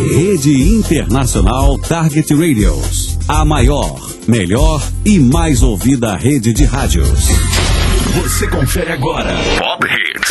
Rede Internacional Target Radios. A maior, melhor e mais ouvida rede de rádios. Você confere agora Pop Hits.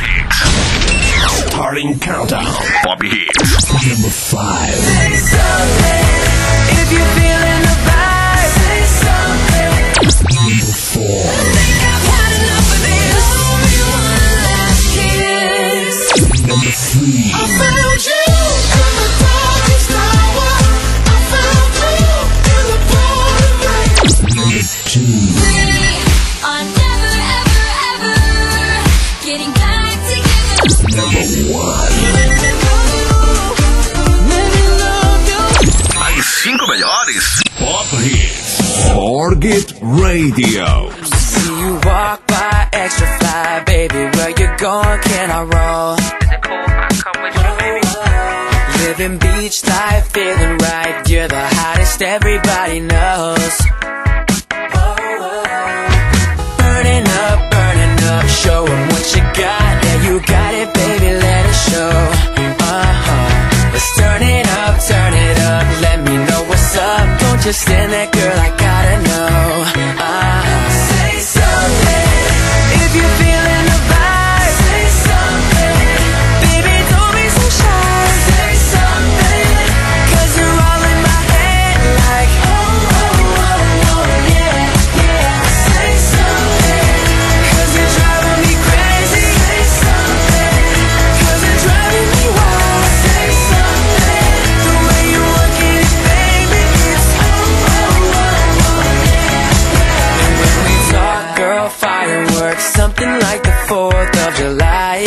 Starting Countdown. Pop Hits. Number 5. Say something if you're feeling the vibe. Say something. Number 4. I think I've had enough of this. Only one last kiss. Number 3. I found you in the darkest hour. I found you in the pouring rain. Number 2. I'm never, ever, ever getting back together. Number 1. As 5 melhores. Pop Hits. Target Radio. See you walk by extra fly, baby. Where you going? Can I roll? Is it cool if I come with you, baby? Living beach life, feeling right. You're the hottest, everybody knows. Burning up, show 'em what you got. Yeah, you got it, baby, let it show. Let's turn it up, let me know what's up. Don't just stand there, girl, I gotta know. Say something if you're feeling the vibe. Say something, baby, don't be so shy. Say something, 'cause you're all in my head like yeah. Say something, 'cause you're driving me crazy. Say something, 'cause you're driving me wild. Say something, the way you look at it, baby, it's And when we talk, girl, fireworks, something like the 4th of July.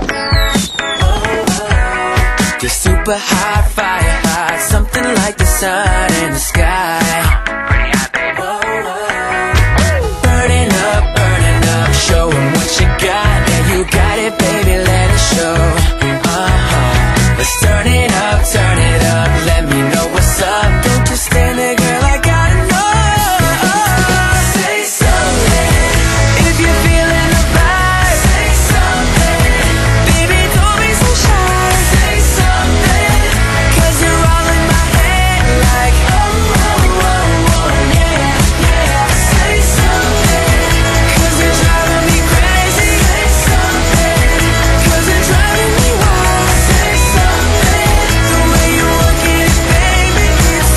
Just super hot, fire hot, something like the sun in the sky. Pretty hot, baby. Burning up, show 'em what you got. Yeah, you got it, baby, let it show. Let's turn it up, let me know what's up. Don't just stand there, girl, I gotta know. Say something if you're feeling the vibe. Say something, baby, don't be so shy. Say something, 'cause you're all in my head like yeah. Say something, 'cause you're driving me crazy. Say something, 'cause you're driving me wild. Say something, the way you look at it, baby, it's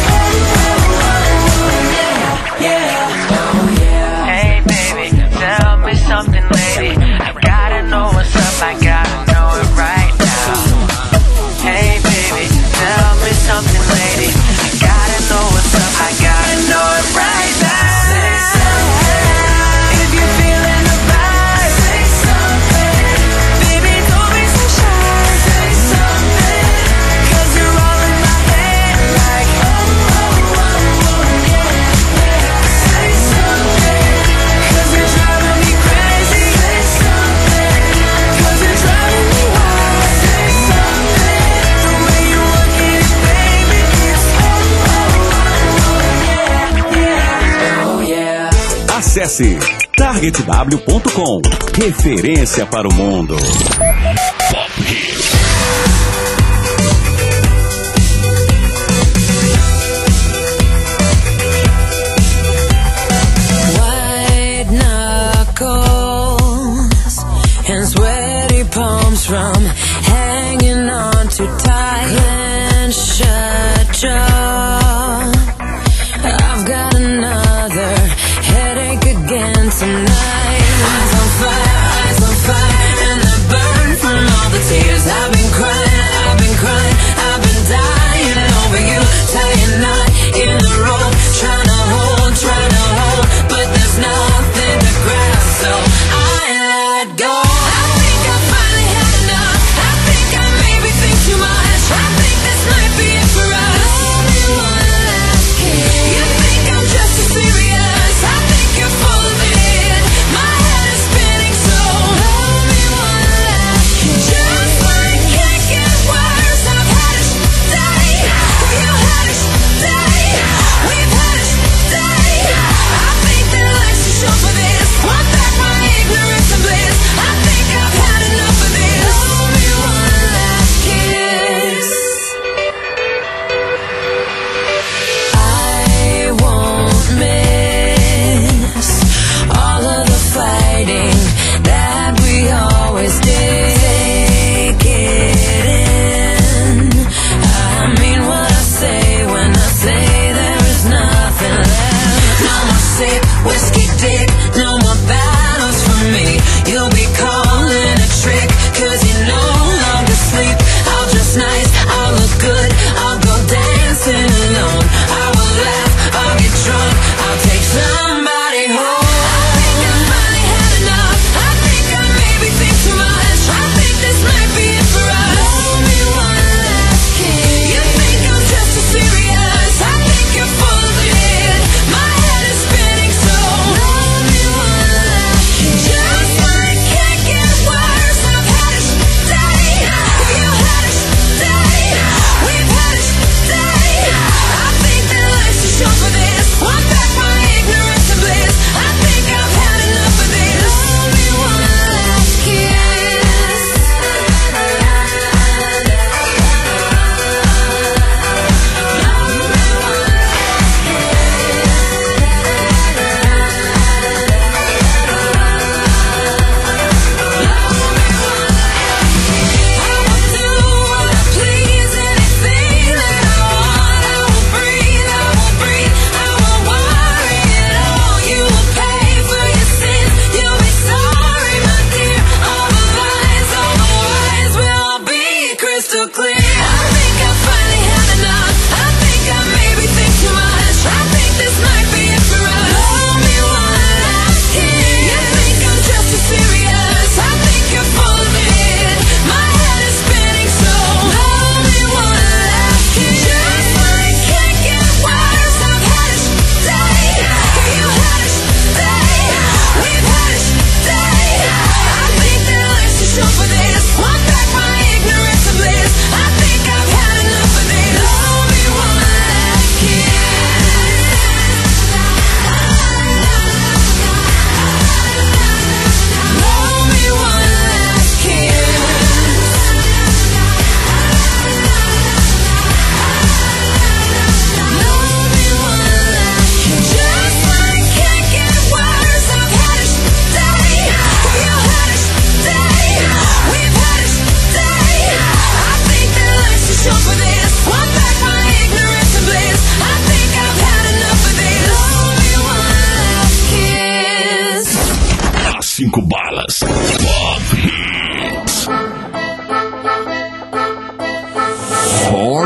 yeah. Hey, baby, tell me something, lady. I gotta know what's up, I gotta know it right now. Hey, baby, tell me something, lady. I gotta know what's up, I gotta know it right now. Say something if you're feeling the vibe. Say something, baby, don't be so shy. Say something, 'cause you're all in my head like yeah. Say something, 'cause you're driving me crazy. Say something, 'cause you're driving me wild. Say something, the way you look at it, baby, it's yeah. Acesse targetw.com. Referência para o mundo. Pop Hits. White knuckles and sweaty palms from hanging on too tight. Clenched shut jaw. I've got another headache again tonight. Eyes on fire, and I burn from all the tears. I've been crying, I've been dying over you. Tying knot in the rope, trying to hold, but there's nothing to grab, so I let go. I think I finally had enough. I think I maybe think too much.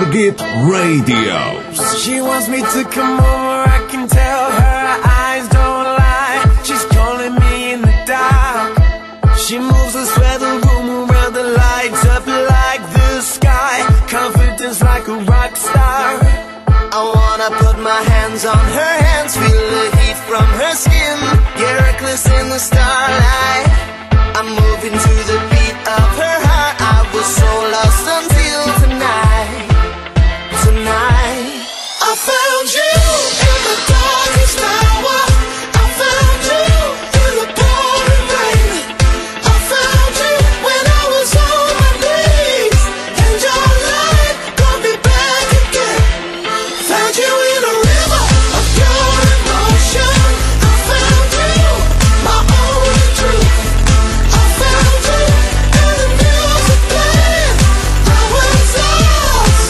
Target Radio. She wants me to come over, I can tell her eyes don't lie. She's calling me in the dark. She moves us where the room around the lights up like the sky. Confidence like a rock star. I wanna put my hands on her hands, feel the heat from her skin. Get reckless in the starlight. I'm moving to the beat of her heart. I was so lost until tonight. Tonight I found you in the darkest hour. I found you in the pouring rain. I found you when I was on my knees, and your light brought me back again. Found you in a river of pure emotion. I found you, my only truth. I found you in the music playing. I was lost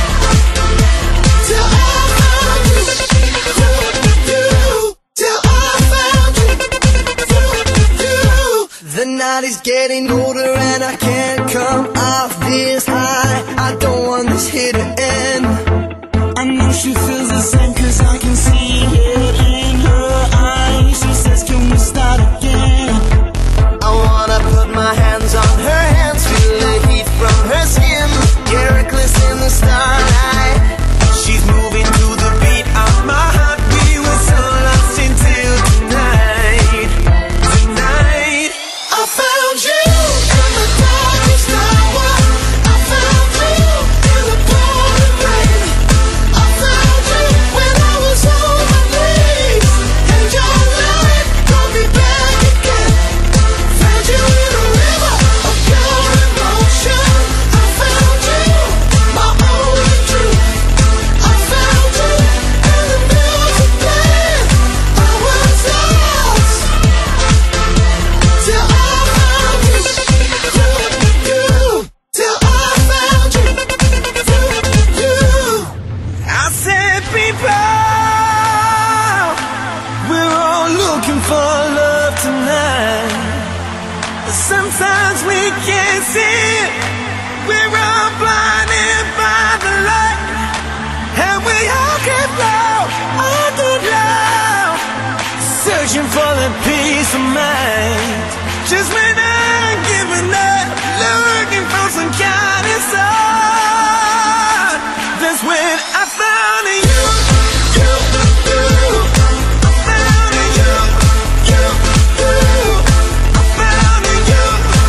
till I found you. Till I found you. The night is getting older and I can't come off this high. I don't want this here to end. I know she feels the same, 'cause I can see it in her eyes. She says, can we start again? I wanna put my hands on her hands, feel the heat from her skin. Get reckless in the starlight. She's moving to the beat of my heart. We were so lost until tonight. Tonight I found you in the darkest hour. I found you in the pouring rain. I found you when I was on my knees, and your light brought me back again. Found you in a river of pure emotion. I found you, my only truth. I found you in the music playing. I was lost till I found you. Till I found you. I said, people, we're all looking for love tonight. But sometimes we can't see it. We're all blinded by the light, and we all get lost underground, searching for the peace of mind. Just when I'm giving up, looking for some kind of sun, that's when I found you. I found you. I found you.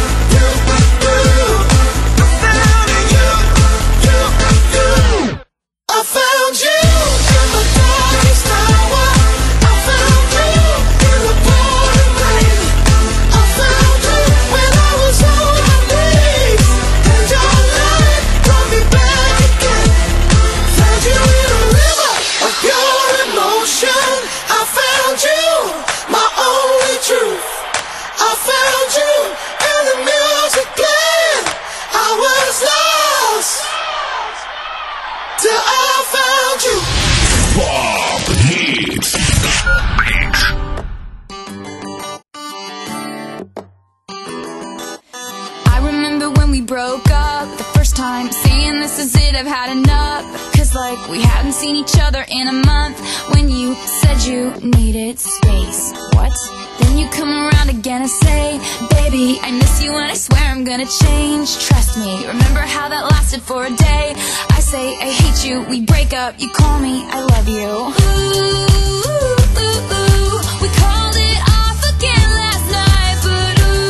I found you in the darkest hour. I found you in the pouring rain. I found you when I was on my knees, and your light brought me back again. Found you in a river of pure emotion. I found you, my only truth. I found you in the music playing. I was lost till I found you. Pop Hits. I remember when we broke up the first time, saying this is it, I've had enough. 'Cause like we hadn't seen each other in a month. When you said you needed space, what? Then you come around again and say, baby, I miss you and I swear I'm gonna change. Trust me, remember how that lasted for a day? I say I hate you, we break up, you call me, I love you. Ooh, we called it off again last night, but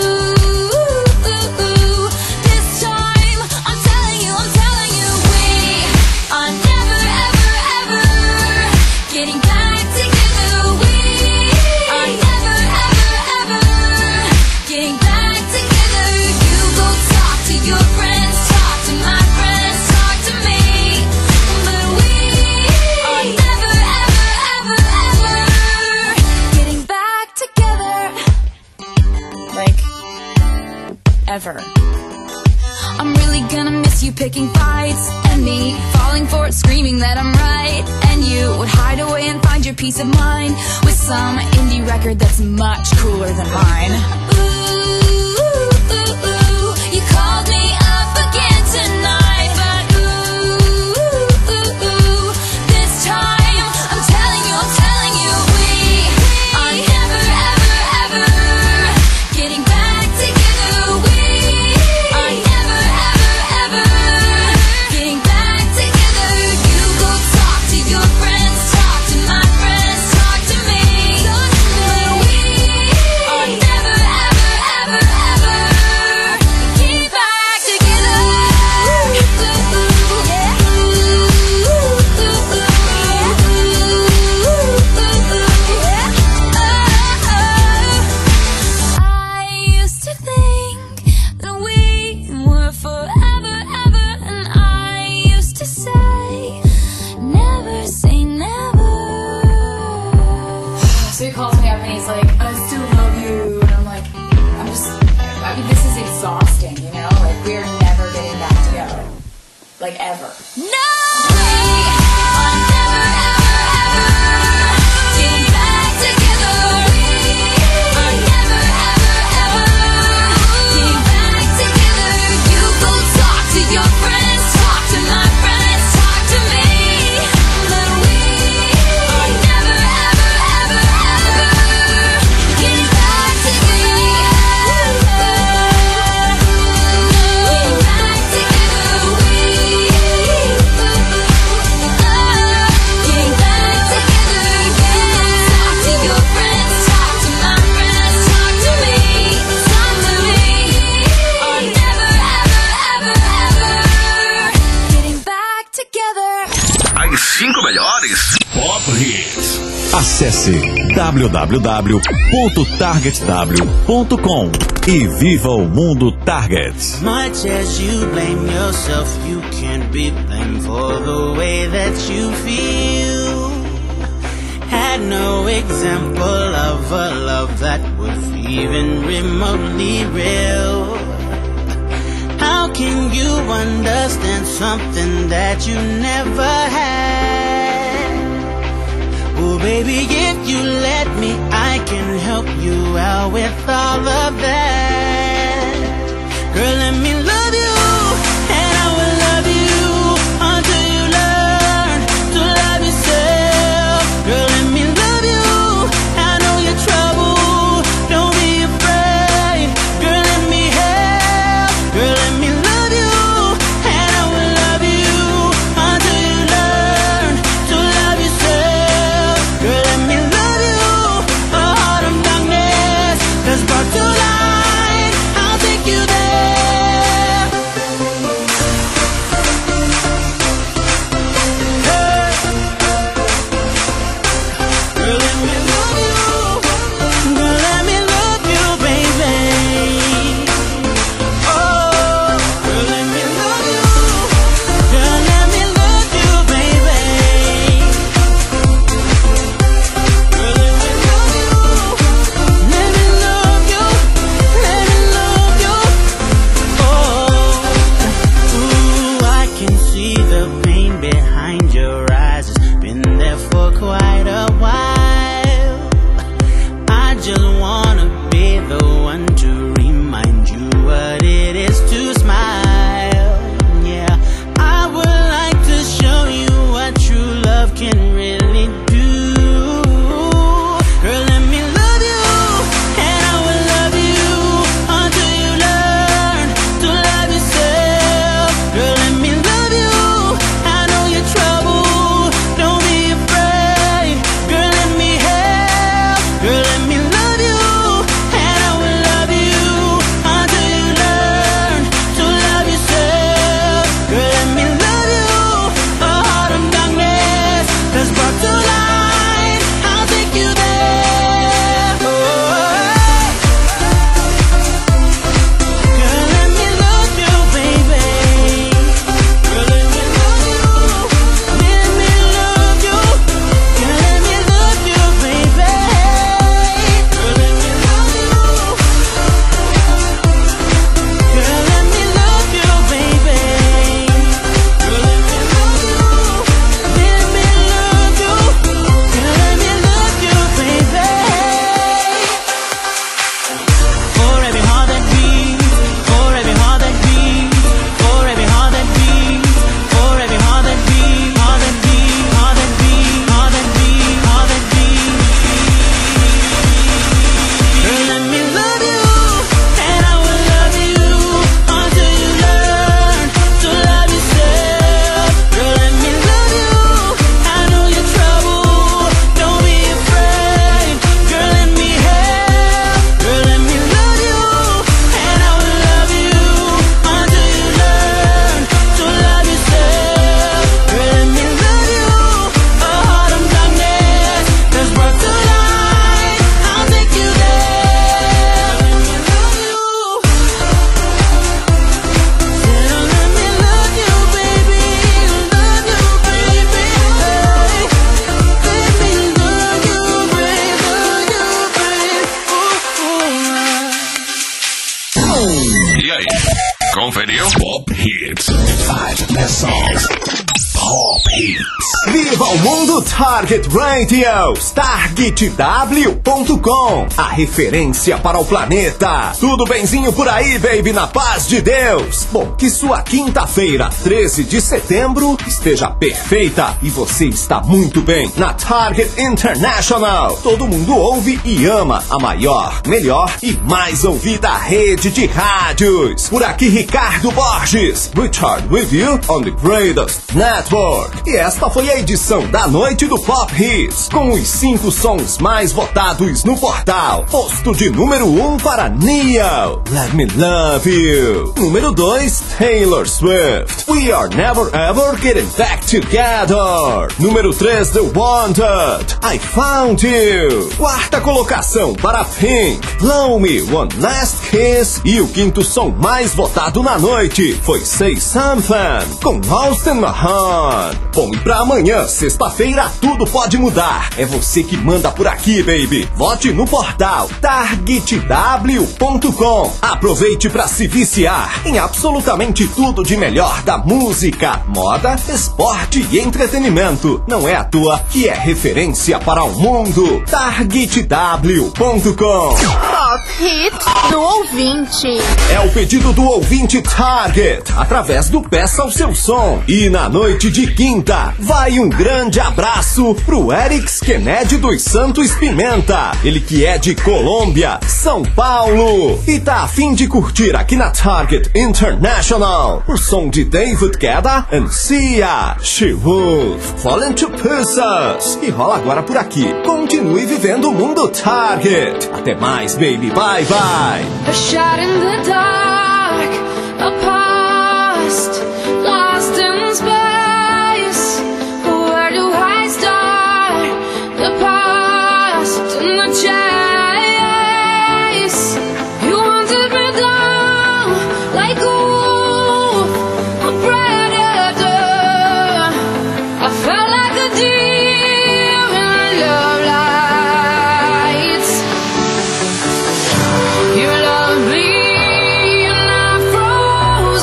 this time I'm telling you, we are never, ever, ever getting back together. We are never, ever, ever getting back together. You go talk to your friends, talk to my friends, talk to me, but we are never, ever, ever, ever getting back together. Like, ever. I'm really gonna miss you picking fights, and me falling for it, screaming that I'm right. And you would hide away and find your peace of mind with some indie record that's much cooler than mine. Ooh, you called me up again tonight, but ooh, we are never getting back together. Like, ever. No! We are never, ever, ever getting back together. We are never, ever, ever getting back together. You go talk to your friends, talk to my friends, talk to me. But we are never, ever, ever, ever getting back together. Getting back together. Getting back together. Talk to your friends, talk to my friends, talk to me. Talk to me. Are never, ever, ever getting back together. As 5 melhores. Pop Hits. Acesse www.targetw.com e viva o mundo Target. Much as you blame yourself, you can't be blamed for the way that you feel. Had no example of a love that was even remotely real. How can you understand something that you never had? Well, baby, if you let me, I can help you out with all of that. Girl, let me love you, and I will love you until you learn to love yourself. Girl, let me love you, I know your trouble, don't be afraid. Girl, let me help. Girl, let me love you, and I will love you until you learn to love yourself. Girl, let me love you, a heart of darkness that's brought to light. I'll take you there. Pop Hits. 5 best songs. Pop Hits. Viva o mundo Target Radios, targetw.com, a referência para o planeta. Tudo benzinho por aí, baby, na paz de Deus. Bom, que sua quinta-feira, 13 de setembro, esteja perfeita e você está muito bem na Target International. Todo mundo ouve e ama a maior, melhor e mais ouvida rede de rádios. Por aqui, Ricardo Borges, Richard with you on the greatest network. E esta foi a edição da noite do Pop Hits, com os 5 sons mais votados no portal. Posto de número 1 para Neo, Let Me Love You. Número 2, Taylor Swift, We Are Never Ever Getting Back Together. Número 3, The Wanted, I Found You. Quarta colocação para Pink, Blow Me One Last Kiss. E o quinto som mais votado na noite foi Say Something, com Austin Mahone. Bom, e pra amanhã, sexta-feira, tudo pode mudar. É você que manda por aqui, baby. Vote no portal targetw.com. Aproveite pra se viciar em absolutamente tudo de melhor da música, moda, esporte e entretenimento. Não é à toa que é referência para o mundo. targetw.com. Pop Hit do ouvinte. É o pedido do ouvinte Target, através do Peça o Seu Som. E na noite de quinta, vai um grande abraço pro Eric Kennedy dos Santos Pimenta. Ele que é de Colômbia, São Paulo. E tá a fim de curtir aqui na Target International o som de David Guetta e Sia, She Wolf, Fallen to Pieces. E rola agora por aqui. Continue vivendo o mundo Target. Até mais, baby. Bye, bye. A shot in the dark, a past lost in space. Where do I start? The past and the chase. You wanted me down like a wolf, a predator. I felt like a deer in love lights. You love me and I froze.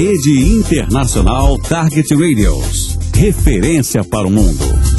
Rede Internacional Target Radios. Referência para o mundo.